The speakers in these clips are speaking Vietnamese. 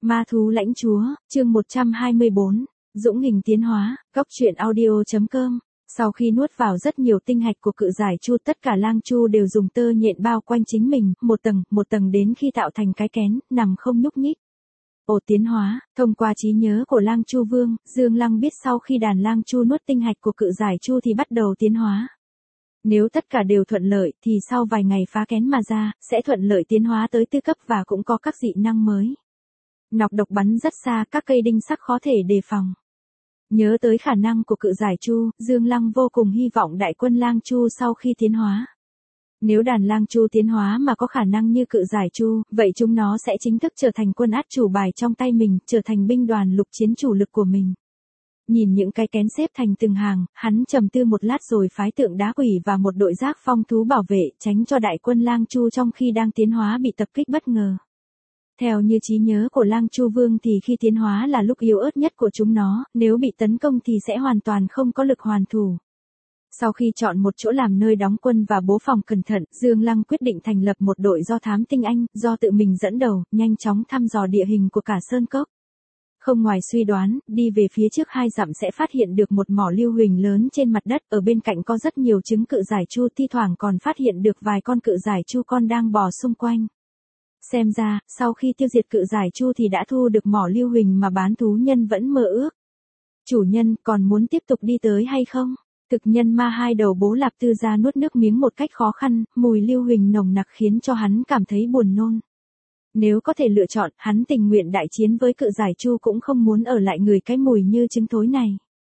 Ma thú lãnh chúa, chương 124, Dũng hình tiến hóa, góc truyện audio.com. Sau khi nuốt vào rất nhiều tinh hạch của cự giải chu, tất cả lang chu đều dùng tơ nhện bao quanh chính mình, một tầng đến khi tạo thành cái kén, nằm không nhúc nhích. Ồ, tiến hóa, thông qua trí nhớ của lang chu vương, Dương Lăng biết sau khi đàn lang chu nuốt tinh hạch của cự giải chu thì bắt đầu tiến hóa. Nếu tất cả đều thuận lợi thì sau vài ngày phá kén mà ra, sẽ thuận lợi tiến hóa tới tư cấp và cũng có các dị năng mới. Nọc độc bắn rất xa, các cây đinh sắc khó thể đề phòng. Nhớ tới khả năng của cự giải chu, Dương Lăng vô cùng hy vọng đại quân lang chu sau khi tiến hóa. Nếu đàn lang chu tiến hóa mà có khả năng như cự giải chu, vậy chúng nó sẽ chính thức trở thành quân át chủ bài trong tay mình, trở thành binh đoàn lục chiến chủ lực của mình. Nhìn những cái kén xếp thành từng hàng, hắn trầm tư một lát rồi phái tượng đá quỷ và một đội giác phong thú bảo vệ, tránh cho đại quân lang chu trong khi đang tiến hóa bị tập kích bất ngờ. Theo như trí nhớ của lang chu vương thì khi tiến hóa là lúc yếu ớt nhất của chúng nó, nếu bị tấn công thì sẽ hoàn toàn không có lực hoàn thủ. Sau khi chọn một chỗ làm nơi đóng quân và bố phòng cẩn thận, Dương Lăng quyết định thành lập một đội do thám tinh anh, do tự mình dẫn đầu, nhanh chóng thăm dò địa hình của cả sơn cốc. Không ngoài suy đoán, đi về phía trước 2 dặm sẽ phát hiện được một mỏ lưu huỳnh lớn trên mặt đất, ở bên cạnh có rất nhiều trứng cự giải chu, thi thoảng còn phát hiện được vài con cự giải chu con đang bò xung quanh. Xem ra, sau khi tiêu diệt cự giải chu thì đã thu được mỏ lưu huỳnh mà bán thú nhân vẫn mơ ước. Chủ nhân, còn muốn tiếp tục đi tới hay không? Thực nhân ma hai đầu bố Lạp Tư Gia nuốt nước miếng một cách khó khăn, mùi lưu huỳnh nồng nặc khiến cho hắn cảm thấy buồn nôn. Nếu có thể lựa chọn, hắn tình nguyện đại chiến với cự giải chu cũng không muốn ở lại người cái mùi như trứng thối này.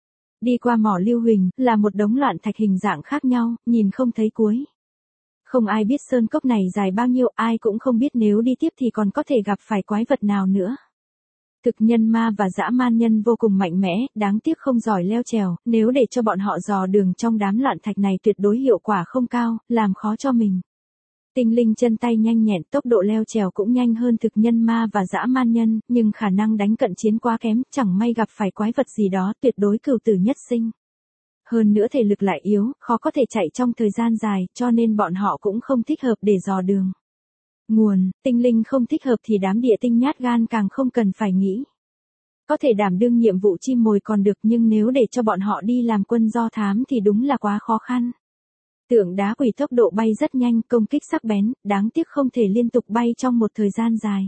Đi qua mỏ lưu huỳnh, là một đống loạn thạch hình dạng khác nhau, nhìn không thấy cuối. Không ai biết sơn cốc này dài bao nhiêu, ai cũng không biết nếu đi tiếp thì còn có thể gặp phải quái vật nào nữa. Thực nhân ma và dã man nhân vô cùng mạnh mẽ, đáng tiếc không giỏi leo trèo, nếu để cho bọn họ dò đường trong đám loạn thạch này tuyệt đối hiệu quả không cao, làm khó cho mình. Tinh linh chân tay nhanh nhẹn, tốc độ leo trèo cũng nhanh hơn thực nhân ma và dã man nhân, nhưng khả năng đánh cận chiến quá kém, chẳng may gặp phải quái vật gì đó, tuyệt đối cửu tử nhất sinh. Hơn nữa thể lực lại yếu, khó có thể chạy trong thời gian dài, cho nên bọn họ cũng không thích hợp để dò đường. Nguồn, tinh linh không thích hợp thì đám địa tinh nhát gan càng không cần phải nghĩ. Có thể đảm đương nhiệm vụ chim mồi còn được, nhưng nếu để cho bọn họ đi làm quân do thám thì đúng là quá khó khăn. Tượng đá quỷ tốc độ bay rất nhanh, công kích sắc bén, đáng tiếc không thể liên tục bay trong một thời gian dài.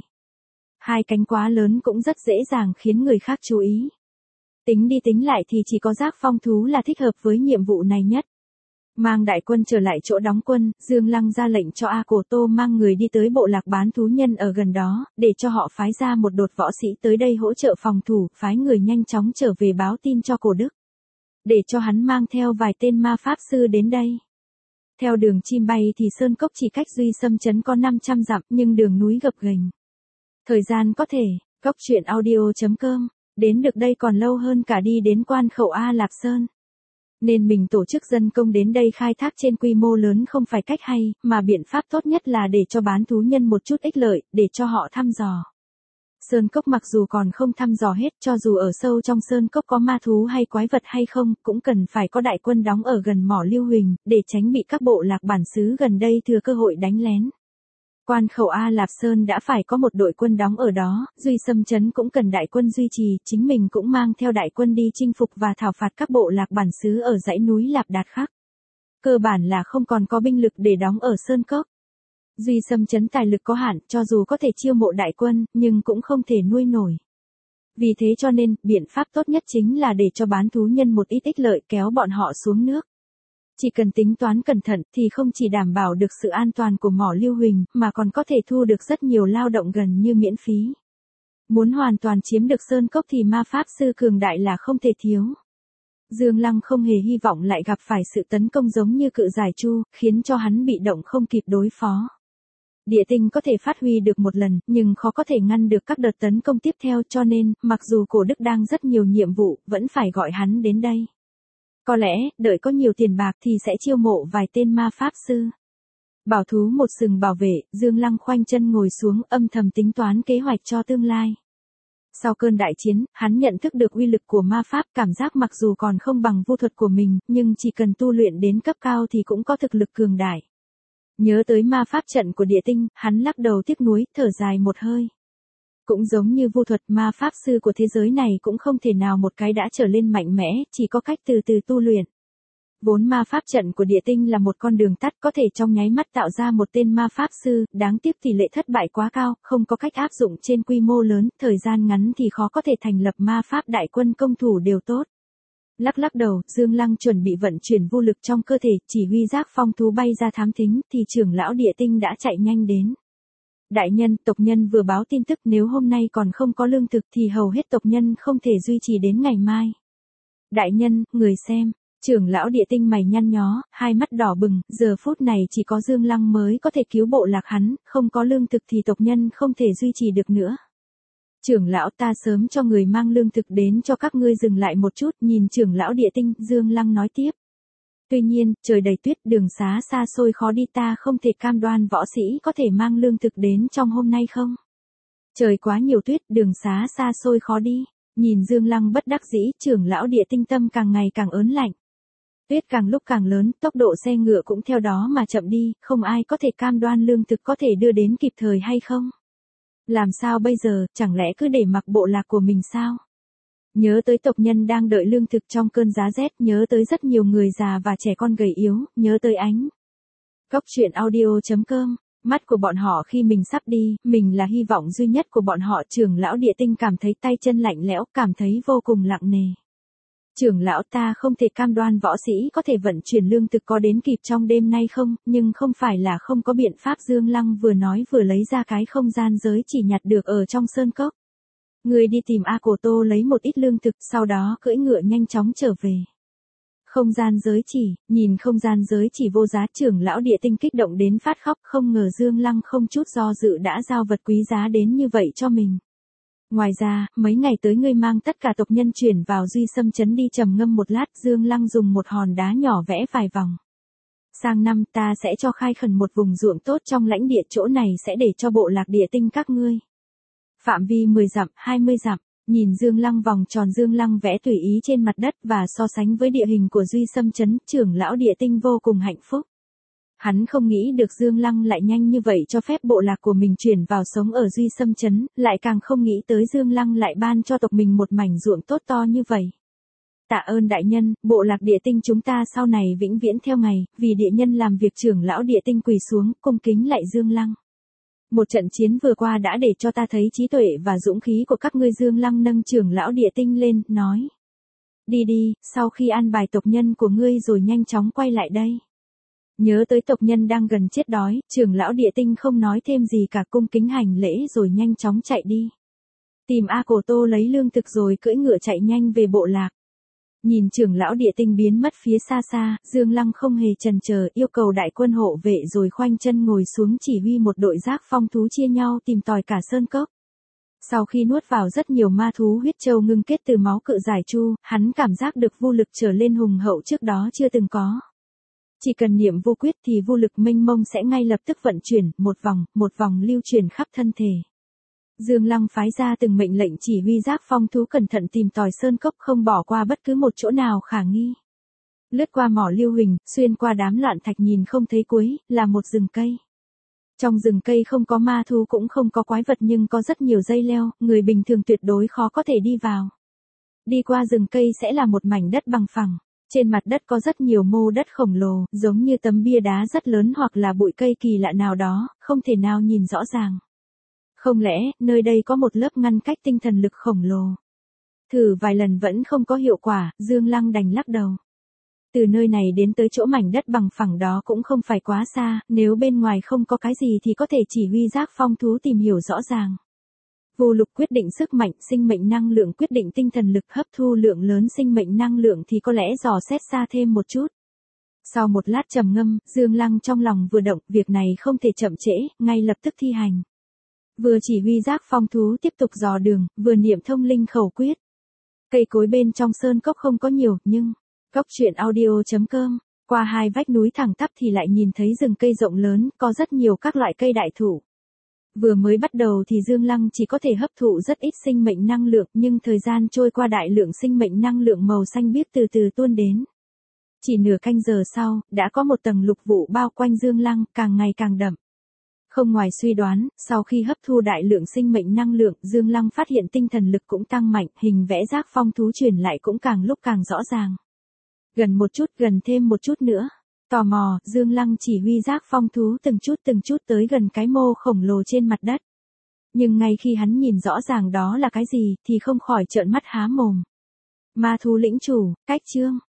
2 cánh quá lớn cũng rất dễ dàng khiến người khác chú ý. Tính đi tính lại thì chỉ có giác phong thú là thích hợp với nhiệm vụ này nhất. Mang đại quân trở lại chỗ đóng quân, Dương Lăng ra lệnh cho A Cổ Tô mang người đi tới bộ lạc bán thú nhân ở gần đó, để cho họ phái ra một đột võ sĩ tới đây hỗ trợ phòng thủ, phái người nhanh chóng trở về báo tin cho Cổ Đức. Để cho hắn mang theo vài tên ma pháp sư đến đây. Theo đường chim bay thì sơn cốc chỉ cách Duy Xâm trấn có 500 dặm, nhưng đường núi gập ghềnh. Thời gian có thể, góc truyện audio.com, đến được đây còn lâu hơn cả đi đến quan khẩu A Lạc Sơn. Nên mình tổ chức dân công đến đây khai thác trên quy mô lớn không phải cách hay, mà biện pháp tốt nhất là để cho bán thú nhân một chút ích lợi, để cho họ thăm dò. Sơn cốc mặc dù còn không thăm dò hết, cho dù ở sâu trong sơn cốc có ma thú hay quái vật hay không, cũng cần phải có đại quân đóng ở gần mỏ lưu huỳnh, để tránh bị các bộ lạc bản xứ gần đây thừa cơ hội đánh lén. Quan khẩu A Lạp Sơn đã phải có một đội quân đóng ở đó, Duy Xâm trấn cũng cần đại quân duy trì, chính mình cũng mang theo đại quân đi chinh phục và thảo phạt các bộ lạc bản xứ ở dãy núi Lạp Đạt khác. Cơ bản là không còn có binh lực để đóng ở sơn cốc. Duy Xâm trấn tài lực có hạn, cho dù có thể chiêu mộ đại quân, nhưng cũng không thể nuôi nổi. Vì thế cho nên, biện pháp tốt nhất chính là để cho bán thú nhân một ít ích lợi kéo bọn họ xuống nước. Chỉ cần tính toán cẩn thận thì không chỉ đảm bảo được sự an toàn của mỏ lưu huỳnh, mà còn có thể thu được rất nhiều lao động gần như miễn phí. Muốn hoàn toàn chiếm được sơn cốc thì ma pháp sư cường đại là không thể thiếu. Dương Lăng không hề hy vọng lại gặp phải sự tấn công giống như cự giải chu, khiến cho hắn bị động không kịp đối phó. Địa tinh có thể phát huy được một lần, nhưng khó có thể ngăn được các đợt tấn công tiếp theo, cho nên, mặc dù Cổ Đức đang rất nhiều nhiệm vụ, vẫn phải gọi hắn đến đây. Có lẽ, đợi có nhiều tiền bạc thì sẽ chiêu mộ vài tên ma pháp sư. Bảo thú một sừng bảo vệ, Dương Lăng khoanh chân ngồi xuống, âm thầm tính toán kế hoạch cho tương lai. Sau cơn đại chiến, hắn nhận thức được uy lực của ma pháp, cảm giác mặc dù còn không bằng vu thuật của mình, nhưng chỉ cần tu luyện đến cấp cao thì cũng có thực lực cường đại. Nhớ tới ma pháp trận của địa tinh, hắn lắc đầu tiếc nuối, thở dài một hơi. Cũng giống như vu thuật, ma pháp sư của thế giới này cũng không thể nào một cái đã trở lên mạnh mẽ, chỉ có cách từ từ tu luyện. Vốn ma pháp trận của địa tinh là một con đường tắt có thể trong nháy mắt tạo ra một tên ma pháp sư, đáng tiếc tỷ lệ thất bại quá cao, không có cách áp dụng trên quy mô lớn, thời gian ngắn thì khó có thể thành lập ma pháp đại quân công thủ đều tốt. Lắc lắc đầu, Dương Lăng chuẩn bị vận chuyển vô lực trong cơ thể, chỉ huy giác phong thú bay ra thám thính, thì trưởng lão địa tinh đã chạy nhanh đến. Đại nhân, tộc nhân vừa báo tin tức nếu hôm nay còn không có lương thực thì hầu hết tộc nhân không thể duy trì đến ngày mai. Đại nhân, người xem. Trưởng lão địa tinh mày nhăn nhó, hai mắt đỏ bừng, giờ phút này chỉ có Dương Lăng mới có thể cứu bộ lạc hắn, không có lương thực thì tộc nhân không thể duy trì được nữa. Trưởng lão, ta sớm cho người mang lương thực đến cho các ngươi, dừng lại một chút, nhìn trưởng lão địa tinh, Dương Lăng nói tiếp. Tuy nhiên, trời đầy tuyết, đường xá xa xôi khó đi, ta không thể cam đoan võ sĩ có thể mang lương thực đến trong hôm nay không? Trời quá nhiều tuyết, đường xá xa xôi khó đi. Nhìn Dương Lăng bất đắc dĩ, trưởng lão địa tinh tâm càng ngày càng ớn lạnh. Tuyết càng lúc càng lớn, tốc độ xe ngựa cũng theo đó mà chậm đi, không ai có thể cam đoan lương thực có thể đưa đến kịp thời hay không. Làm sao bây giờ, chẳng lẽ cứ để mặc bộ lạc của mình sao? Nhớ tới tộc nhân đang đợi lương thực trong cơn giá rét, nhớ tới rất nhiều người già và trẻ con gầy yếu, nhớ tới ánh. Góc truyện audio.com, mắt của bọn họ khi mình sắp đi, mình là hy vọng duy nhất của bọn họ. Trưởng lão địa tinh cảm thấy tay chân lạnh lẽo, cảm thấy vô cùng nặng nề. Trưởng lão, ta không thể cam đoan võ sĩ có thể vận chuyển lương thực có đến kịp trong đêm nay không, nhưng không phải là không có biện pháp. Dương Lăng vừa nói vừa lấy ra cái không gian giới chỉ nhặt được ở trong sơn cốc. Người đi tìm A Cổ Tô lấy một ít lương thực, sau đó cưỡi ngựa nhanh chóng trở về. Không gian giới chỉ, nhìn không gian giới chỉ vô giá, trưởng lão địa tinh kích động đến phát khóc, không ngờ Dương Lăng không chút do dự đã giao vật quý giá đến như vậy cho mình. Ngoài ra, mấy ngày tới ngươi mang tất cả tộc nhân chuyển vào Duy Sâm trấn đi. Trầm ngâm một lát, Dương Lăng dùng một hòn đá nhỏ vẽ vài vòng. Sang năm ta sẽ cho khai khẩn một vùng ruộng tốt trong lãnh địa, chỗ này sẽ để cho bộ lạc địa tinh các ngươi. Phạm vi 10 dặm, 20 dặm. Nhìn Dương Lăng vòng tròn Dương Lăng vẽ tùy ý trên mặt đất và so sánh với địa hình của Duy Sâm trấn, trưởng lão địa tinh vô cùng hạnh phúc. Hắn không nghĩ được Dương Lăng lại nhanh như vậy cho phép bộ lạc của mình chuyển vào sống ở Duy Sâm trấn, lại càng không nghĩ tới Dương Lăng lại ban cho tộc mình một mảnh ruộng tốt to như vậy. Tạ ơn đại nhân, bộ lạc địa tinh chúng ta sau này vĩnh viễn theo ngày, vì địa nhân làm việc. Trưởng lão địa tinh quỳ xuống, cung kính lạy Dương Lăng. Một trận chiến vừa qua đã để cho ta thấy trí tuệ và dũng khí của các ngươi. Dương Lăng nâng trưởng lão địa tinh lên, nói. Đi đi, sau khi an bài tộc nhân của ngươi rồi nhanh chóng quay lại đây. Nhớ tới tộc nhân đang gần chết đói, trưởng lão địa tinh không nói thêm gì cả, cung kính hành lễ rồi nhanh chóng chạy đi. Tìm A Cổ Tô lấy lương thực rồi cưỡi ngựa chạy nhanh về bộ lạc. Nhìn trưởng lão địa tinh biến mất phía xa xa, Dương Lăng không hề chần chờ, yêu cầu đại quân hộ vệ rồi khoanh chân ngồi xuống chỉ huy một đội giác phong thú chia nhau tìm tòi cả sơn cốc. Sau khi nuốt vào rất nhiều ma thú huyết châu ngưng kết từ máu cự giải chu, hắn cảm giác được vô lực trở lên hùng hậu trước đó chưa từng có. Chỉ cần niệm vô quyết thì vô lực mênh mông sẽ ngay lập tức vận chuyển, một vòng lưu truyền khắp thân thể. Dương Lăng phái ra từng mệnh lệnh chỉ huy giác phong thú cẩn thận tìm tòi sơn cốc, không bỏ qua bất cứ một chỗ nào khả nghi. Lướt qua mỏ lưu huỳnh, xuyên qua đám loạn thạch nhìn không thấy cuối, là một rừng cây. Trong rừng cây không có ma thú cũng không có quái vật nhưng có rất nhiều dây leo, người bình thường tuyệt đối khó có thể đi vào. Đi qua rừng cây sẽ là một mảnh đất bằng phẳng. Trên mặt đất có rất nhiều mô đất khổng lồ, giống như tấm bia đá rất lớn hoặc là bụi cây kỳ lạ nào đó, không thể nào nhìn rõ ràng. Không lẽ, nơi đây có một lớp ngăn cách tinh thần lực khổng lồ? Thử vài lần vẫn không có hiệu quả, Dương Lăng đành lắc đầu. Từ nơi này đến tới chỗ mảnh đất bằng phẳng đó cũng không phải quá xa, nếu bên ngoài không có cái gì thì có thể chỉ huy giác phong thú tìm hiểu rõ ràng. Vô lục quyết định sức mạnh, sinh mệnh năng lượng quyết định tinh thần lực, hấp thu lượng lớn sinh mệnh năng lượng thì có lẽ dò xét xa thêm một chút. Sau một lát trầm ngâm, Dương Lăng trong lòng vừa động, việc này không thể chậm trễ, ngay lập tức thi hành. Vừa chỉ huy giác phong thú tiếp tục dò đường, vừa niệm thông linh khẩu quyết. Cây cối bên trong sơn cốc không có nhiều, nhưng Góc truyện audio.com, qua hai vách núi thẳng tắp thì lại nhìn thấy rừng cây rộng lớn, có rất nhiều các loại cây đại thụ. Vừa mới bắt đầu thì Dương Lăng chỉ có thể hấp thụ rất ít sinh mệnh năng lượng, nhưng thời gian trôi qua đại lượng sinh mệnh năng lượng màu xanh biếc từ từ tuôn đến. Chỉ nửa canh giờ sau, đã có một tầng lục vụ bao quanh Dương Lăng, càng ngày càng đậm. Không ngoài suy đoán, sau khi hấp thu đại lượng sinh mệnh năng lượng, Dương Lăng phát hiện tinh thần lực cũng tăng mạnh, hình vẽ giác phong thú truyền lại cũng càng lúc càng rõ ràng. Gần một chút, gần thêm một chút nữa. Tò mò, Dương Lăng chỉ huy giác phong thú từng chút tới gần cái mô khổng lồ trên mặt đất. Nhưng ngay khi hắn nhìn rõ ràng đó là cái gì, thì không khỏi trợn mắt há mồm. Ma thú lĩnh chủ, cách chương.